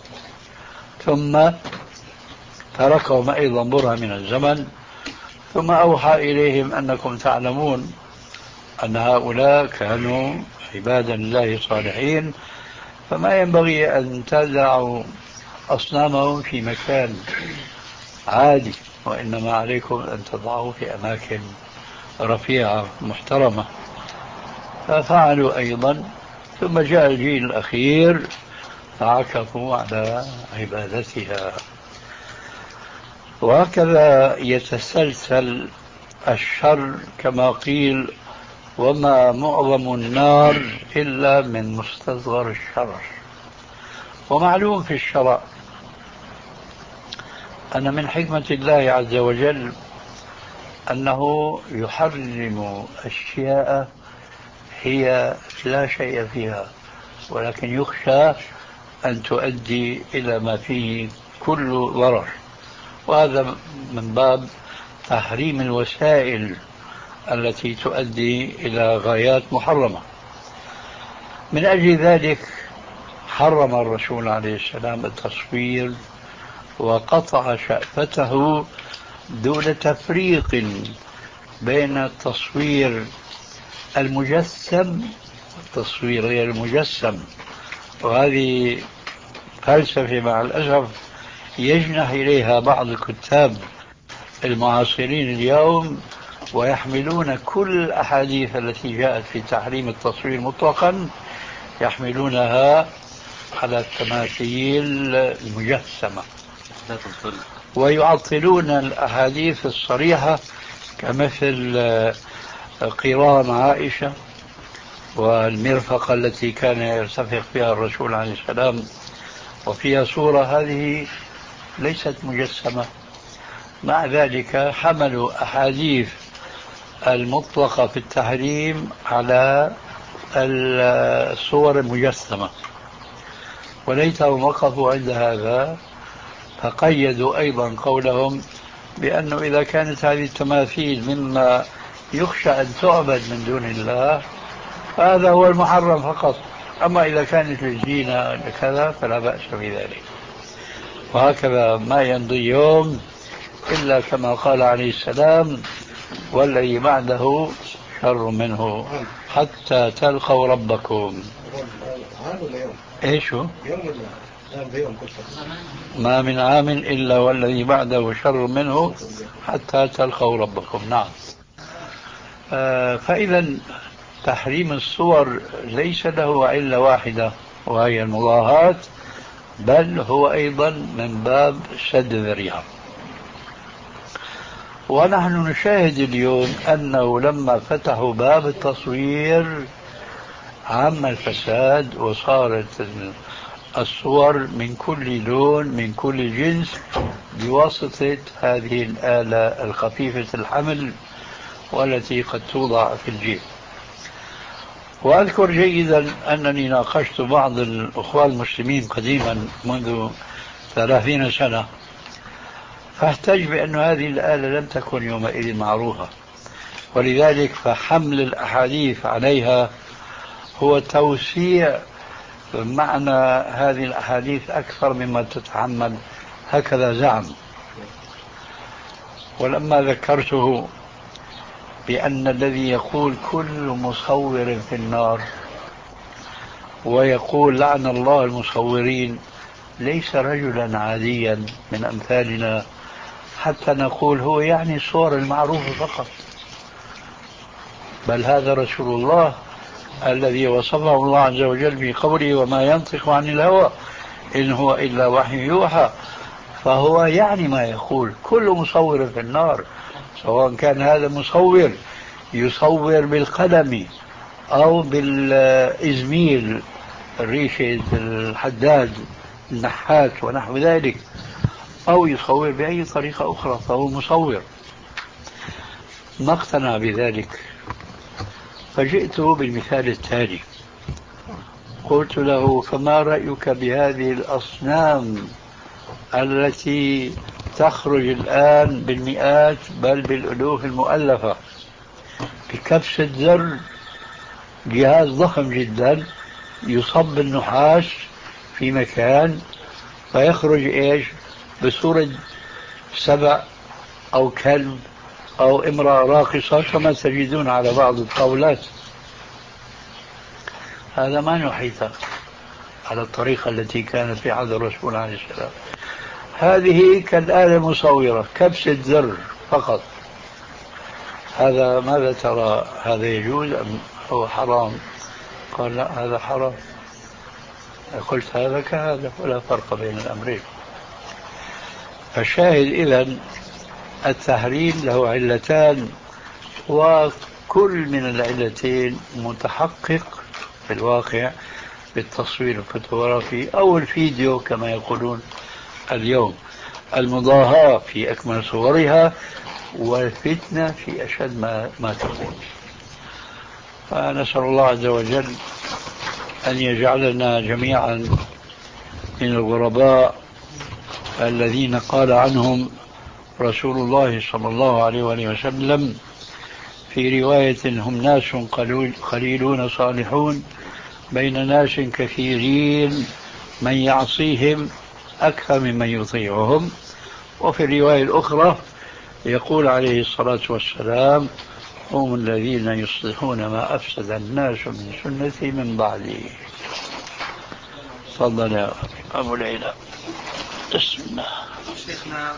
ثم تركهم أيضا برهة من الزمن، ثم أوحى إليهم أنكم تعلمون أن هؤلاء كانوا عبادا لله صالحين، فما ينبغي أن تدعوا أصنامهم في مكان عادي، وإنما عليكم أن تضعوا في أماكن رفيعة محترمة. ففعلوا أيضا. ثم جاء الجيل الأخير فعكفوا على عبادتها. وهكذا يتسلسل الشر كما قيل: وما معظم النار إلا من مستصغر الشرر. ومعلوم في الشرع أن من حكمة الله عز وجل أنه يحرم أشياء هي لا شيء فيها، ولكن يخشى أن تؤدي إلى ما فيه كل ضرر، وهذا من باب تحريم الوسائل التي تؤدي إلى غايات محرمة. من أجل ذلك حرم الرسول عليه السلام التصوير وقطع شأفته دون تفريق بين التصوير المجسم والتصوير غير المجسم. وهذه فلسفة مع الأسف يجنح إليها بعض الكتاب المعاصرين اليوم، ويحملون كل الأحاديث التي جاءت في تحريم التصوير مطلقا يحملونها على التماثيل المجسمة، ويعطلون الأحاديث الصريحة كمثل قرام عائشة والمرفقة التي كان يرتفق فيها الرسول عليه السلام وفيها صورة، هذه ليست مجسمة. مع ذلك حملوا أحاديث المطلقة في التحريم على الصور المجسمة، وليتهم وقفوا عند هذا فقيدوا أيضا قولهم بأنه إذا كانت هذه التماثيل مما يخشى أن تعبد من دون الله فهذا هو المحرم فقط، أما إذا كانت للزينة لكذا فلا بأس بذلك. وهكذا ما يمضي يوم إلا كما قال عليه السلام: والذي بعده شر منه حتى تلقوا ربكم. ايش هو؟ ما من عام إلا والذي بعده شر منه حتى تلقوا ربكم. نعم. آه فإذا تحريم الصور ليس له علة واحدة وهي المضاهاة، بل هو أيضا من باب سد الذريعة. ونحن نشاهد اليوم أنه لما فتحوا باب التصوير عم الفساد، وصارت الصور من كل لون من كل جنس بواسطة هذه الآلة الخفيفة الحمل والتي قد توضع في الجيب. وأذكر جيدا أنني ناقشت بعض الأخوة المسلمين قديما منذ ثلاثين سنة، فاحتج بأن هذه الآلة لم تكن يومئذ معروفة، ولذلك فحمل الأحاديث عليها هو توسيع معنى هذه الأحاديث أكثر مما تتحمل، هكذا زعم. ولما ذكرته بأن الذي يقول كل مصور في النار ويقول لعن الله المصورين ليس رجلا عاديا من أمثالنا حتى نقول هو يعني الصور المعروفة فقط، بل هذا رسول الله الذي وصفه الله عز وجل في قوله وما ينطق عن الهوى إن هو إلا وحي يوحى، فهو يعني ما يقول كل مصور في النار، سواء كان هذا مصور يصور بالقلم أو بالإزميل الريشة الحداد النحات ونحو ذلك، أو يصور بأي طريقة أخرى فهو مصور. ما اقتنع بذلك، فجئته بالمثال التالي، قلت له فما رأيك بهذه الأصنام التي تخرج الآن بالمئات بل بالألوف المؤلفة بكبسة زر، جهاز ضخم جدا يصب النحاس في مكان فيخرج ايش بصورة سبع او كلب او امرأة راقصة كما تجدون على بعض الطاولات. هذا ما نحيط على الطريقة التي كانت في عهد الرسول عليه السلام. هذه كالآلة المصورة كبسة زر فقط. هذا ماذا ترى، هذا يجوز أم هو حرام؟ قال لا هذا حرام. قلت هذا كهذا ولا فرق بين الأمرين. فالشاهد إذن التحريم له علتان، وكل من العلتين متحقق في الواقع بالتصوير الفوتوغرافي أو الفيديو كما يقولون اليوم، المضاهاة في أكمل صورها والفتنة في أشد ما, ما تكون. فنسأل الله عز وجل أن يجعلنا جميعا من الغرباء الذين قال عنهم رسول الله صلى الله عليه وسلم في رواية هم ناس قليلون صالحون بين ناس كثيرين من يعصيهم أكثر ممن يطيعهم. وفي الرواية الأخرى يقول عليه الصلاة والسلام هم الذين يصلحون ما أفسد الناس من سنتي من بعدي. تفضل يا أبو العلا. بسم الله.
شيخنا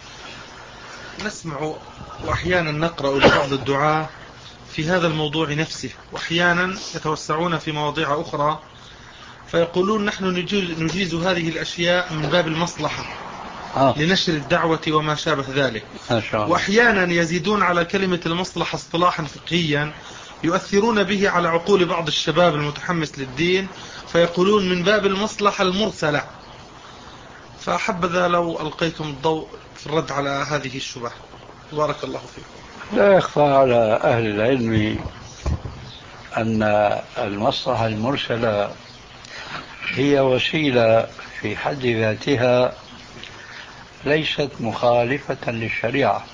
نسمع وأحيانا نقرأ لبعض الدعاة في هذا الموضوع نفسه، وأحيانا يتوسعون في مواضيع أخرى فيقولون نحن نجيز هذه الأشياء من باب المصلحة آه. لنشر الدعوة وما شابه ذلك. وأحيانا يزيدون على كلمة المصلحة اصطلاحا فقهيا يؤثرون به على عقول بعض الشباب المتحمس للدين فيقولون من باب المصلحة المرسلة. فأحبذا لو ألقيتم الضوء في الرد على هذه الشبهة. بارك الله فيكم.
لا يخفى على أهل العلم أن المصلحة المرسلة هي وسيلة في حد ذاتها ليست مخالفة للشريعة،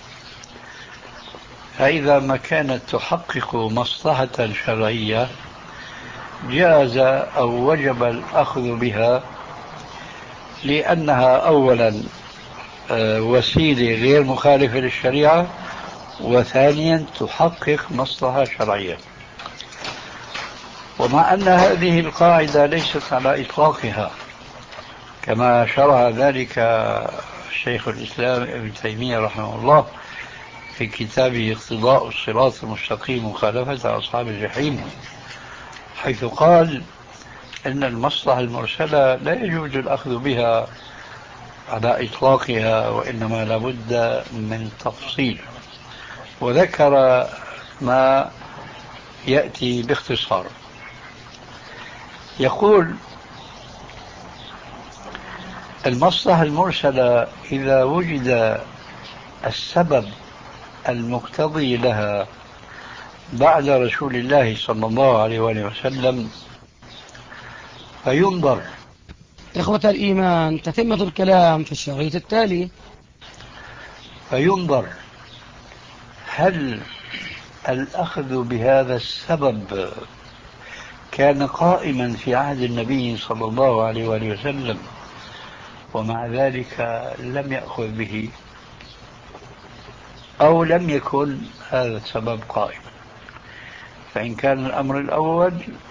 فإذا ما كانت تحقق مصلحة شرعية جاز أو وجب الأخذ بها، لأنها أولا وسيلة غير مخالفة للشريعة، وثانيا تحقق مصلحة شرعية. ومع أن هذه القاعدة ليست على إطلاقها كما شرح ذلك شيخ الإسلام ابن تيمية رحمه الله في كتابه اقتضاء الصراط المستقيم مخالفة أصحاب الجحيم، حيث قال إن المصلحة المرسلة لا يجوز الأخذ بها على إطلاقها، وإنما لابد من تفصيل، وذكر ما يأتي باختصار. يقول المصلحة المرسلة إذا وجد السبب المقتضي لها بعد رسول الله صلى الله عليه وسلم فينظر.
إخوة الإيمان، تتمة الكلام في الشريط التالي.
فينظر هل الأخذ بهذا السبب كان قائما في عهد النبي صلى الله عليه وآله وسلم ومع ذلك لم يأخذ به، أو لم يكن هذا السبب قائما. فإن كان الأمر الأول